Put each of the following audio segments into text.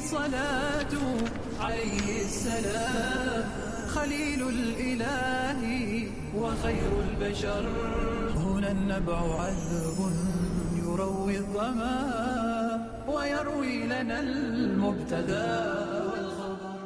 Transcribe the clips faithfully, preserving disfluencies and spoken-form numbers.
الصلاة عليه السلام، خليل الإله وخير البشر. هنا النبع عذب يروي الظما ويروي لنا المبتدى والخبر.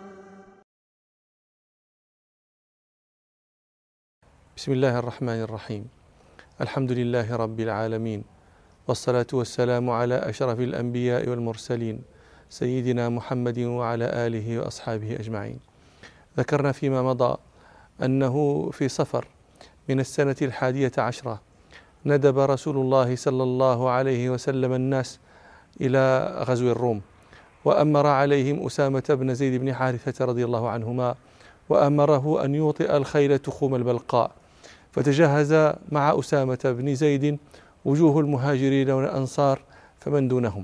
بسم الله الرحمن الرحيم. الحمد لله رب العالمين، والصلاة والسلام على أشرف الأنبياء والمرسلين سيدنا محمد وعلى آله وأصحابه أجمعين. ذكرنا فيما مضى أنه في صفر من السنة الحادية عشرة ندب رسول الله صلى الله عليه وسلم الناس إلى غزو الروم، وأمر عليهم أسامة بن زيد بن حارثة رضي الله عنهما، وأمره أن يوطئ الخيل تخوم البلقاء. فتجهز مع أسامة بن زيد وجوه المهاجرين والأنصار فمن دونهم،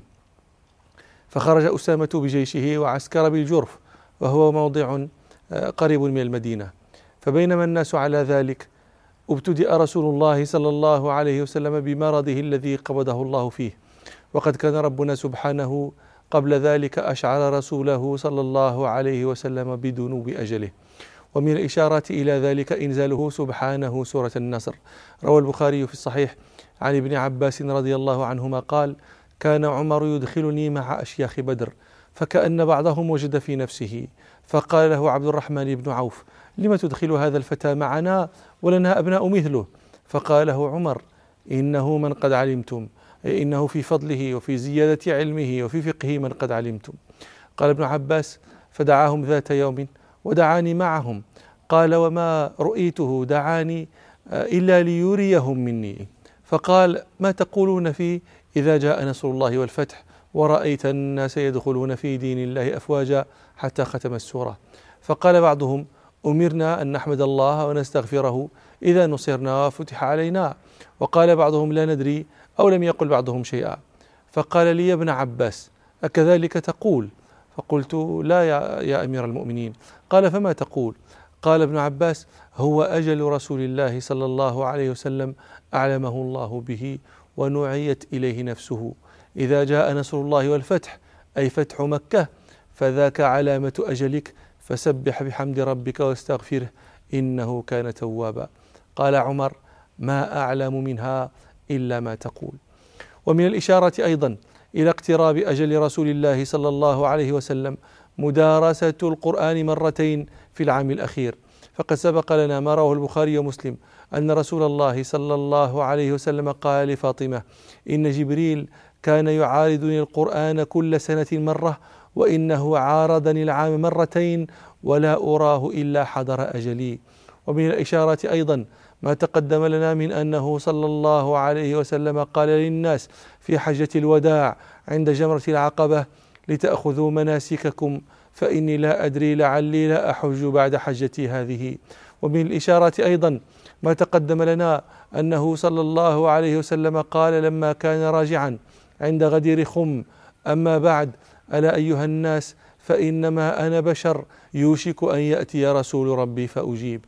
فخرج أسامة بجيشه وعسكر بالجرف، وهو موضع قريب من المدينة. فبينما الناس على ذلك ابتدأ رسول الله صلى الله عليه وسلم بمرضه الذي قبضه الله فيه، وقد كان ربنا سبحانه قبل ذلك أشعر رسوله صلى الله عليه وسلم بدنو أجله. ومن الإشارات إلى ذلك إنزاله سبحانه سورة النصر. روى البخاري في الصحيح عن ابن عباس رضي الله عنهما قال: كان عمر يدخلني مع أشياخ بدر، فكأن بعضهم وجد في نفسه، فقال له عبد الرحمن بن عوف: لم تدخل هذا الفتى معنا ولنا أبناء مثله؟ فقال له عمر: إنه من قد علمتم، أي إنه في فضله وفي زيادة علمه وفي فقهه من قد علمتم. قال ابن عباس: فدعاهم ذات يوم ودعاني معهم. قال: وما رؤيته دعاني إلا ليريهم مني. فقال: ما تقولون فيه إذا جاء نصر الله والفتح ورأيت الناس يدخلون في دين الله أفواجا، حتى ختم السورة. فقال بعضهم: أمرنا أن نحمد الله ونستغفره إذا نصرنا وفتح علينا. وقال بعضهم: لا ندري، أو لم يقل بعضهم شيئا. فقال لي ابن عباس: أكذلك تقول؟ فقلت: لا يا, يا أمير المؤمنين. قال: فما تقول؟ قال ابن عباس: هو أجل رسول الله صلى الله عليه وسلم أعلمه الله به ونعيت إليه نفسه. إذا جاء نصر الله والفتح، أي فتح مكة، فذاك علامة أجلك، فسبح بحمد ربك واستغفره إنه كان توابا. قال عمر: ما أعلم منها إلا ما تقول. ومن الإشارة أيضا إلى اقتراب أجل رسول الله صلى الله عليه وسلم مدارسة القرآن مرتين في العام الأخير. فقد سبق لنا ما رواه البخاري ومسلم أن رسول الله صلى الله عليه وسلم قال لفاطمة: إن جبريل كان يعارضني القرآن كل سنة مرة، وإنه عارضني العام مرتين، ولا أراه إلا حضر أجلي. ومن الإشارات أيضا ما تقدم لنا من أنه صلى الله عليه وسلم قال للناس في حجة الوداع عند جمرة العقبة: لتأخذوا مناسككم فإني لا أدري لعلي لا أحج بعد حجتي هذه. ومن الإشارات أيضا ما تقدم لنا أنه صلى الله عليه وسلم قال لما كان راجعا عند غدير خم: أما بعد، ألا أيها الناس، فإنما أنا بشر يوشك أن يأتي رسول ربي فأجيب.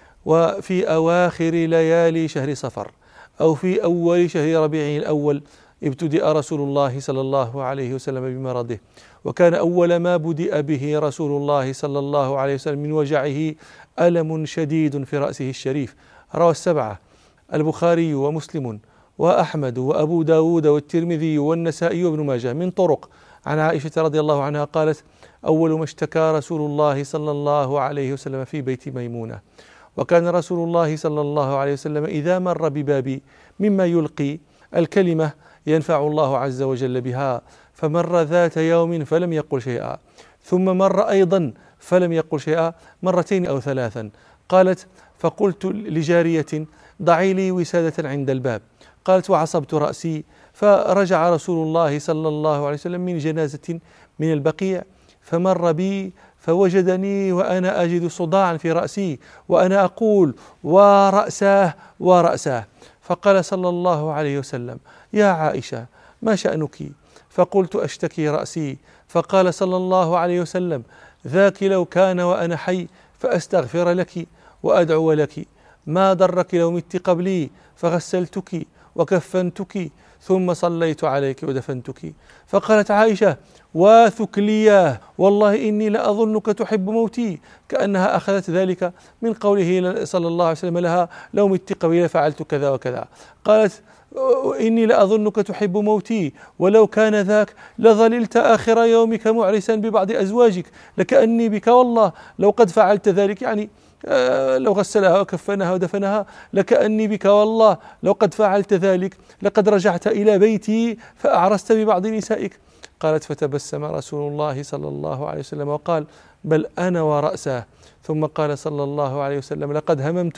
وفي أواخر ليالي شهر صفر أو في أول شهر ربيع الأول ابتدأ رسول الله صلى الله عليه وسلم بمرضه، وكان أول ما بدأ به رسول الله صلى الله عليه وسلم من وجعه ألم شديد في رأسه الشريف. روى السبعة: البخاري ومسلم وأحمد وأبو داود والترمذي والنسائي وابن ماجه من طرق عن عائشة رضي الله عنها قالت: أول ما اشتكى رسول الله صلى الله عليه وسلم في بيت ميمونة. وكان رسول الله صلى الله عليه وسلم إذا مر ببابي مما يلقي الكلمة ينفع الله عز وجل بها، فمر ذات يوم فلم يقل شيئا، ثم مر أيضا فلم يقل شيئا مرتين أو ثلاثا. قالت: فقلت لجارية: ضعي لي وسادة عند الباب. قالت: وعصبت رأسي، فرجع رسول الله صلى الله عليه وسلم من جنازة من البقيع، فمر بي فوجدني وأنا أجد صداعا في رأسي وأنا أقول: ورأساه ورأساه. فقال صلى الله عليه وسلم: يا عائشة، ما شأنك؟ فقلت: أشتكي رأسي. فقال صلى الله عليه وسلم: ذاك لو كان وأنا حي فأستغفر لك وأدعو لك، ما ضرك لو مت قبلي فغسلتك وكفنتك ثم صليت عليك ودفنتك. فقالت عائشة: وثكلياه والله إني لأظنك تحب موتي، كأنها أخذت ذلك من قوله صلى الله عليه وسلم لها لو مت قبيل فعلت كذا وكذا. قالت إني لأظنك تحب موتي ولو كان ذاك لظللت آخر يومك معرسا ببعض أزواجك، لكأني بك والله لو قد فعلت ذلك، يعني لو غسلها وكفنها ودفنها، لكأني بك والله لو قد فعلت ذلك لقد رجعت إلى بيتي فأعرست ببعض نسائك. قالت فتبسم رسول الله صلى الله عليه وسلم وقال بل أنا ورأسه. ثم قال صلى الله عليه وسلم لقد هممت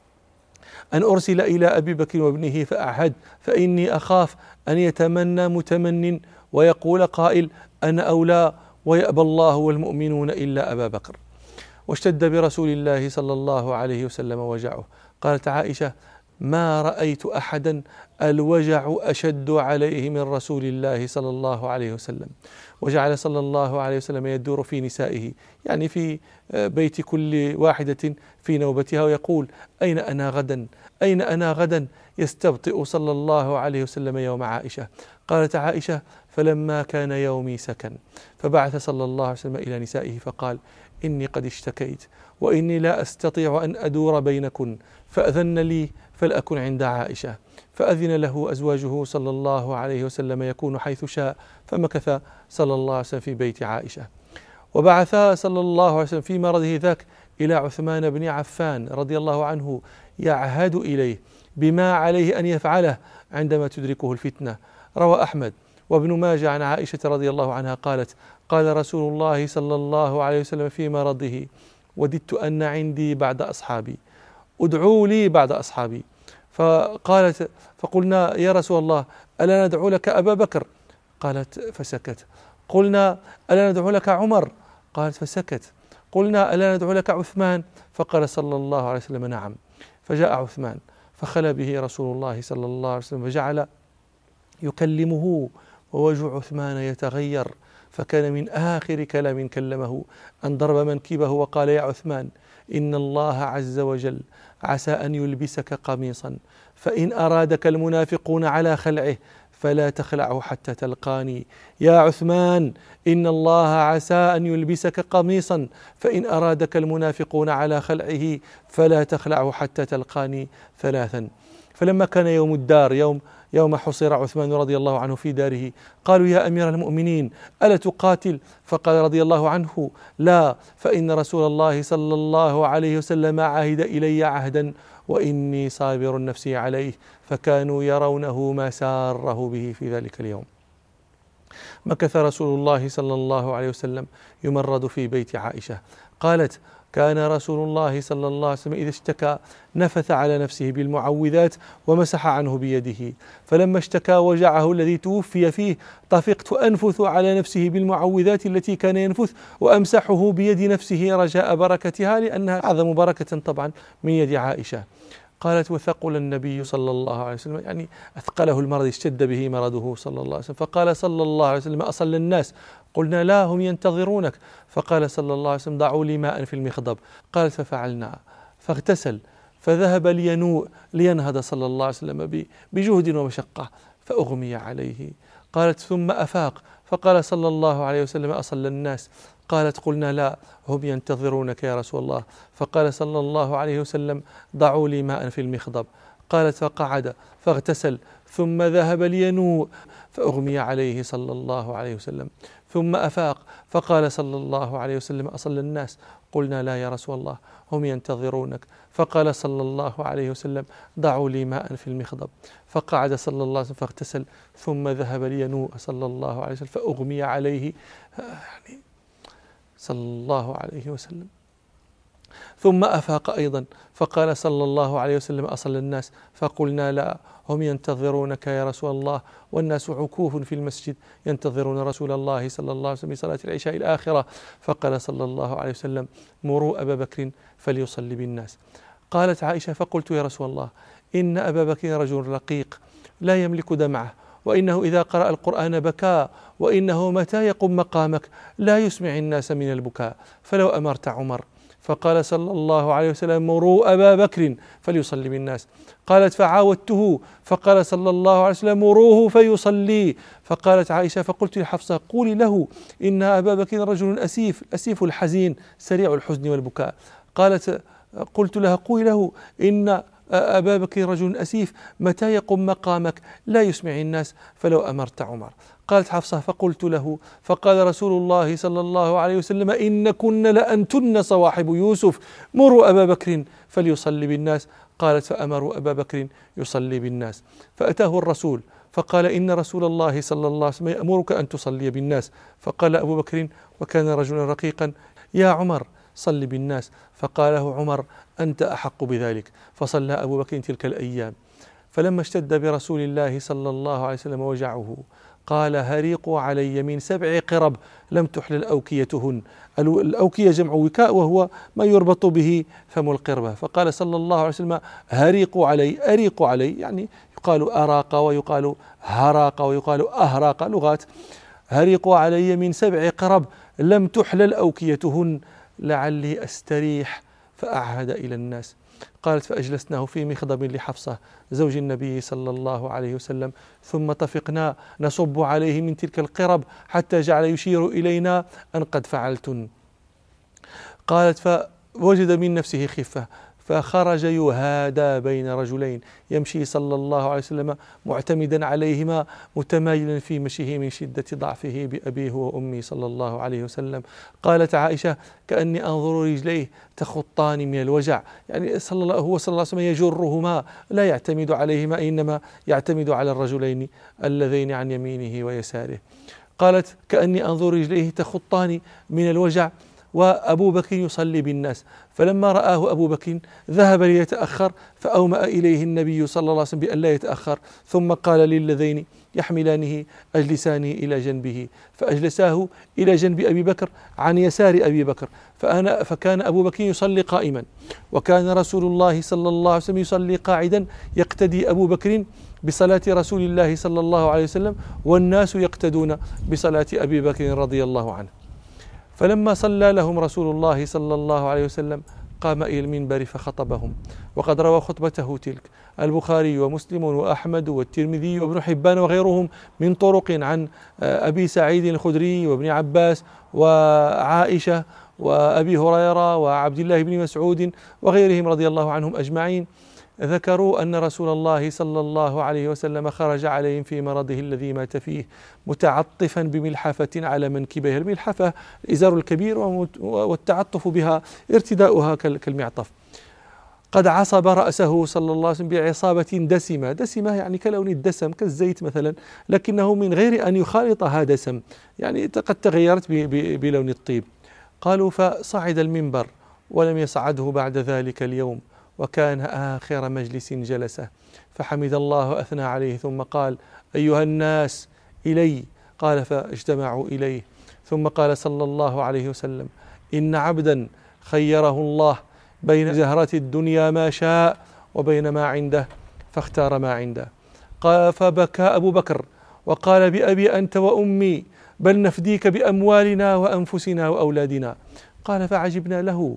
أن أرسل إلى أبي بكر وابنه فأعهد، فإني أخاف أن يتمنى متمن ويقول قائل أنا أولى ويأبى الله والمؤمنون إلا أبا بكر. واشتد برسول الله صلى الله عليه وسلم وجعه. قالت عائشة ما رأيت أحدا الوجع أشد عليه من رسول الله صلى الله عليه وسلم. وجعل صلى الله عليه وسلم يدور في نسائه، يعني في بيت كل واحدة في نوبتها، ويقول أين أنا غدا أين أنا غدا يستبطئ صلى الله عليه وسلم يوم عائشة. قالت عائشة فلما كان يومي سكن فبعث صلى الله عليه وسلم إلى نسائه فقال إني قد اشتكيت وإني لا أستطيع أن أدور بينكن فأذن لي فلأكن عند عائشة. فأذن له أزواجه صلى الله عليه وسلم يكون حيث شاء، فمكث صلى الله عليه وسلم في بيت عائشة. وبعث صلى الله عليه وسلم في مرضه ذاك إلى عثمان بن عفان رضي الله عنه يعهد إليه بما عليه أن يفعله عندما تدركه الفتنة. روى أحمد وابن ماجه عن عائشة رضي الله عنها قالت قال رسول الله صلى الله عليه وسلم في مرضه وددت أن عندي بعد أصحابي، ادعوا لي بعد أصحابي. فقالت فقلنا يا رسول الله ألا ندعو لك أبا بكر؟ قالت فسكت. قلنا ألا ندعو لك عمر؟ قالت فسكت. قلنا ألا ندعو لك عثمان؟ فقال صلى الله عليه وسلم نعم. فجاء عثمان فخلى به رسول الله صلى الله عليه وسلم فجعل يكلمه ووجه عثمان يتغير، فكان من آخر كلام كلمه أن ضرب منكبه وقال يا عثمان إن الله عز وجل عسى أن يلبسك قميصا، فإن أرادك المنافقون على خلعه فلا تخلعه حتى تلقاني. يا عثمان إن الله عسى أن يلبسك قميصا، فإن أرادك المنافقون على خلعه فلا تخلعه حتى تلقاني ثلاثا. فلما كان يوم الدار يوم يوم حصر عثمان رضي الله عنه في داره قالوا يا أمير المؤمنين ألا تقاتل؟ فقال رضي الله عنه لا، فإن رسول الله صلى الله عليه وسلم عهد إلي عهدا وإني صابر نفسي عليه، فكانوا يرونه ما ساره به في ذلك اليوم. مكث رسول الله صلى الله عليه وسلم يمرض في بيت عائشة. قالت كان رسول الله صلى الله عليه وسلم إذا اشتكى نفث على نفسه بالمعوذات ومسح عنه بيده، فلما اشتكى وجعه الذي توفي فيه طفقت أنفث على نفسه بالمعوذات التي كان ينفث وأمسحه بيد نفسه رجاء بركتها، لأنها أعظم بركة طبعا من يد عائشة. قالت وثقل النبي صلى الله عليه وسلم، يعني أثقله المرض، اشتد به مرضه صلى الله عليه وسلم. فقال صلى الله عليه وسلم أصلى الناس؟ قلنا لا هم ينتظرونك. فقال صلى الله عليه وسلم ضعوا لي ماء في المخضب. قالت ففعلنا، فاغتسل فذهب لينوء لينهض صلى الله عليه وسلم بجهد ومشقة فأغمي عليه. قالت ثم أفاق فقال صلى الله عليه وسلم أصلى الناس؟ قالت قلنا لا هم ينتظرونك يا رسول الله. فقال صلى الله عليه وسلم ضعوا لي ماء في المخضب. قالت فقعد فاغتسل ثم ذهب لينوء فأغمي عليه صلى الله عليه وسلم. ثم أفاق فقال صلى الله عليه وسلم أصلى الناس؟ قلنا لا يا رسول الله هم ينتظرونك. فقال صلى الله عليه وسلم ضعوا لي ماء في المخضب. فقعد صلى الله عليه وسلم فاغتسل ثم ذهب لينوء صلى الله عليه وسلم فأغمي عليه يعني صلى الله عليه وسلم. ثم أفاق أيضا فقال صلى الله عليه وسلم أصلى الناس؟ فقلنا لا هم ينتظرونك يا رسول الله، والناس عكوف في المسجد ينتظرون رسول الله صلى الله عليه وسلم بصلاة العشاء الآخرة. فقال صلى الله عليه وسلم مروا أبا بكر فليصلي بالناس. قالت عائشة فقلت يا رسول الله إن أبا بكر رجل رقيق لا يملك دمعه، وإنه إذا قرأ القرآن بكى، وإنه متى يقوم مقامك لا يسمع الناس من البكاء، فلو أمرت عمر فقال صلى الله عليه وسلم مروا أبا بكر فليصلي بالناس. قالت فعاودته فقال صلى الله عليه وسلم مروه فيصلي. فقالت عائشة فقلت لحفصة قولي له إن أبا بكر رجل أسيف أسيف الحزين سريع الحزن والبكاء. قالت قلت لها قولي له إن أبا بكر رجل أسيف متى يقوم مقامك لا يسمع الناس فلو أمرت عمر. قالت حفصة فقلت له فقال رسول الله صلى الله عليه وسلم إن كن لأنتن صواحب يوسف مروا أبا بكر فليصلي بالناس. قالت فأمروا أبا بكر يصلي بالناس. فأتاه الرسول فقال إن رسول الله صلى الله عليه وسلم يأمرك أن تصلي بالناس. فقال أبو بكر وكان رجلا رقيقا يا عمر صل بالناس. فقال له عمر أنت أحق بذلك. فصلى أبو بكر تلك الأيام. فلما اشتد برسول الله صلى الله عليه وسلم وجعه قال هريقوا علي من سبع قرب لم تحلل أوكيتهن. الأوكية جمع وكاء وهو ما يربط به فم القربة. فقال صلى الله عليه وسلم هريقوا علي أريقوا علي يعني يقال أراق ويقال هراق ويقال أهراق لغات. هريقوا علي من سبع قرب لم تحلل أوكيتهن لعلي أستريح فأعهد إلى الناس. قالت فأجلسناه في مخضب لحفصة زوج النبي صلى الله عليه وسلم ثم طفقنا نصب عليه من تلك القرب حتى جعل يشير إلينا أن قد فعلتن. قالت فوجد من نفسه خفة فخرج يهادى بين رجلين يمشي صلى الله عليه وسلم معتمدا عليهما متمايلا في مشيه من شدة ضعفه بأبيه وأمي صلى الله عليه وسلم. قالت عائشة كأني أنظر رجليه تخطان من الوجع يعني صلى الله هو صلى الله عليه وسلم يجرهما لا يعتمد عليهما إنما يعتمد على الرجلين اللذين عن يمينه ويساره. قالت كأني أنظر رجليه تخطان من الوجع وأبو بكر يصلي بالناس. فلما رآه أبو بكر ذهب ليتأخر فأومأ إليه النبي صلى الله عليه وسلم بأن لا يتأخر ثم قال للذين يحملانه أجلسانه إلى جنبه فأجلساه إلى جنب أبي بكر عن يسار أبي بكر. فأنا فكان أبو بكر يصلي قائما وكان رسول الله صلى الله عليه وسلم يصلي قاعدا يقتدي أبو بكر بصلاة رسول الله صلى الله عليه وسلم والناس يقتدون بصلاة أبي بكر رضي الله عنه. فلما صلى لهم رسول الله صلى الله عليه وسلم قام إلى المنبر فخطبهم وقد روى خطبته تلك البخاري ومسلم وأحمد والترمذي وابن حبان وغيرهم من طرق عن أبي سعيد الخدري وابن عباس وعائشة وأبي هريرة وعبد الله بن مسعود وغيرهم رضي الله عنهم أجمعين ذكروا أن رسول الله صلى الله عليه وسلم خرج عليهم في مرضه الذي مات فيه متعطفا بملحفة على منكبه. الملحفة الإزار الكبير والتعطف بها ارتداؤها كالمعطف. قد عصب رأسه صلى الله عليه وسلم بعصابة دسمة دسمة يعني كلون الدسم كالزيت مثلا لكنه من غير أن يخالطها دسم يعني قد تغيرت بلون الطيب. قالوا فصعد المنبر ولم يصعده بعد ذلك اليوم وكان آخر مجلس جلسه فحمد الله وأثنى عليه ثم قال أيها الناس إلي. قال فاجتمعوا إليه ثم قال صلى الله عليه وسلم إن عبدا خيره الله بين زهرة الدنيا ما شاء وبين ما عنده فاختار ما عنده. قال فبكى أبو بكر وقال بأبي أنت وأمي بل نفديك بأموالنا وأنفسنا وأولادنا. قال فعجبنا له.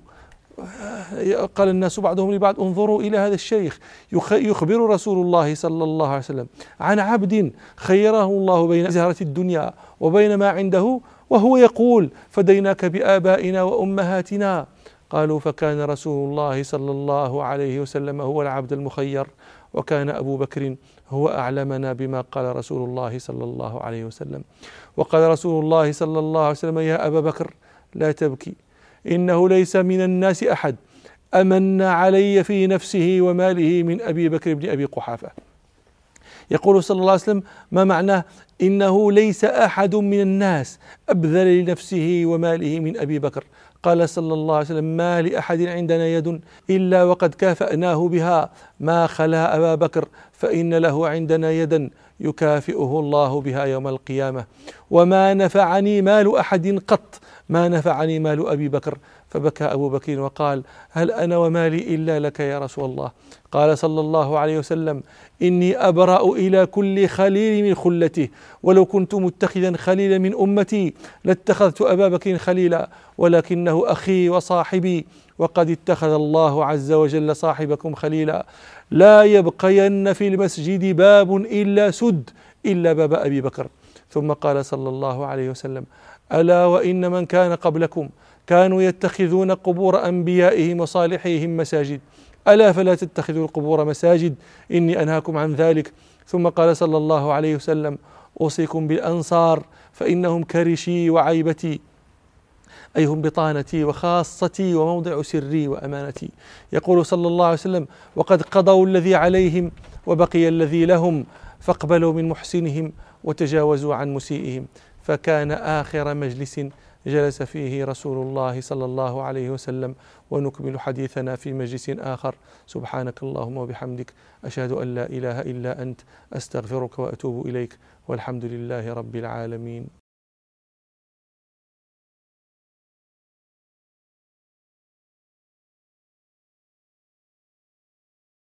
قال الناس بعضهم لبعض انظروا إلى هذا الشيخ يخبر رسول الله صلى الله عليه وسلم عن عبد خيره الله بين زهرة الدنيا وبين ما عنده وهو يقول فديناك بآبائنا وأمهاتنا. قالوا فكان رسول الله صلى الله عليه وسلم هو العبد المخير وكان أبو بكر هو أعلمنا بما قال رسول الله صلى الله عليه وسلم. وقال رسول الله صلى الله عليه وسلم يا أبا بكر لا تبكي إنه ليس من الناس أحد أمن علي في نفسه وماله من أبي بكر بن أبي قحافة. يقول صلى الله عليه وسلم ما معناه إنه ليس أحد من الناس أبذل لنفسه وماله من أبي بكر. قال صلى الله عليه وسلم ما لأحد عندنا يد إلا وقد كافأناه بها ما خلا أبا بكر فإن له عندنا يدا يكافئه الله بها يوم القيامة وما نفعني مال أحد قط ما نفعني مال أبي بكر. فبكى أبو بكر وقال هل أنا ومالي إلا لك يا رسول الله. قال صلى الله عليه وسلم إني أبرأ إلى كل خليل من خلته ولو كنت متخذا خليلا من أمتي لاتخذت أبا بكر خليلا ولكنه أخي وصاحبي وقد اتخذ الله عز وجل صاحبكم خليلا. لا يبقين في المسجد باب إلا سد إلا باب أبي بكر. ثم قال صلى الله عليه وسلم: ألا وإن من كان قبلكم كانوا يتخذون قبور أنبيائهم وصالحيهم مساجد، ألا فلا تتخذوا القبور مساجد، إني أنهاكم عن ذلك. ثم قال صلى الله عليه وسلم: أوصيكم بالأنصار فإنهم كرشي وعيبتي، أي هم بطانتي وخاصتي وموضع سري وأمانتي. يقول صلى الله عليه وسلم: وقد قضوا الذي عليهم وبقي الذي لهم، فاقبلوا من محسنهم وتجاوزوا عن مسيئهم. فكان آخر مجلس جلس فيه رسول الله صلى الله عليه وسلم. ونكمل حديثنا في مجلس آخر. سبحانك اللهم وبحمدك، أشهد أن لا إله إلا أنت، أستغفرك وأتوب إليك، والحمد لله رب العالمين.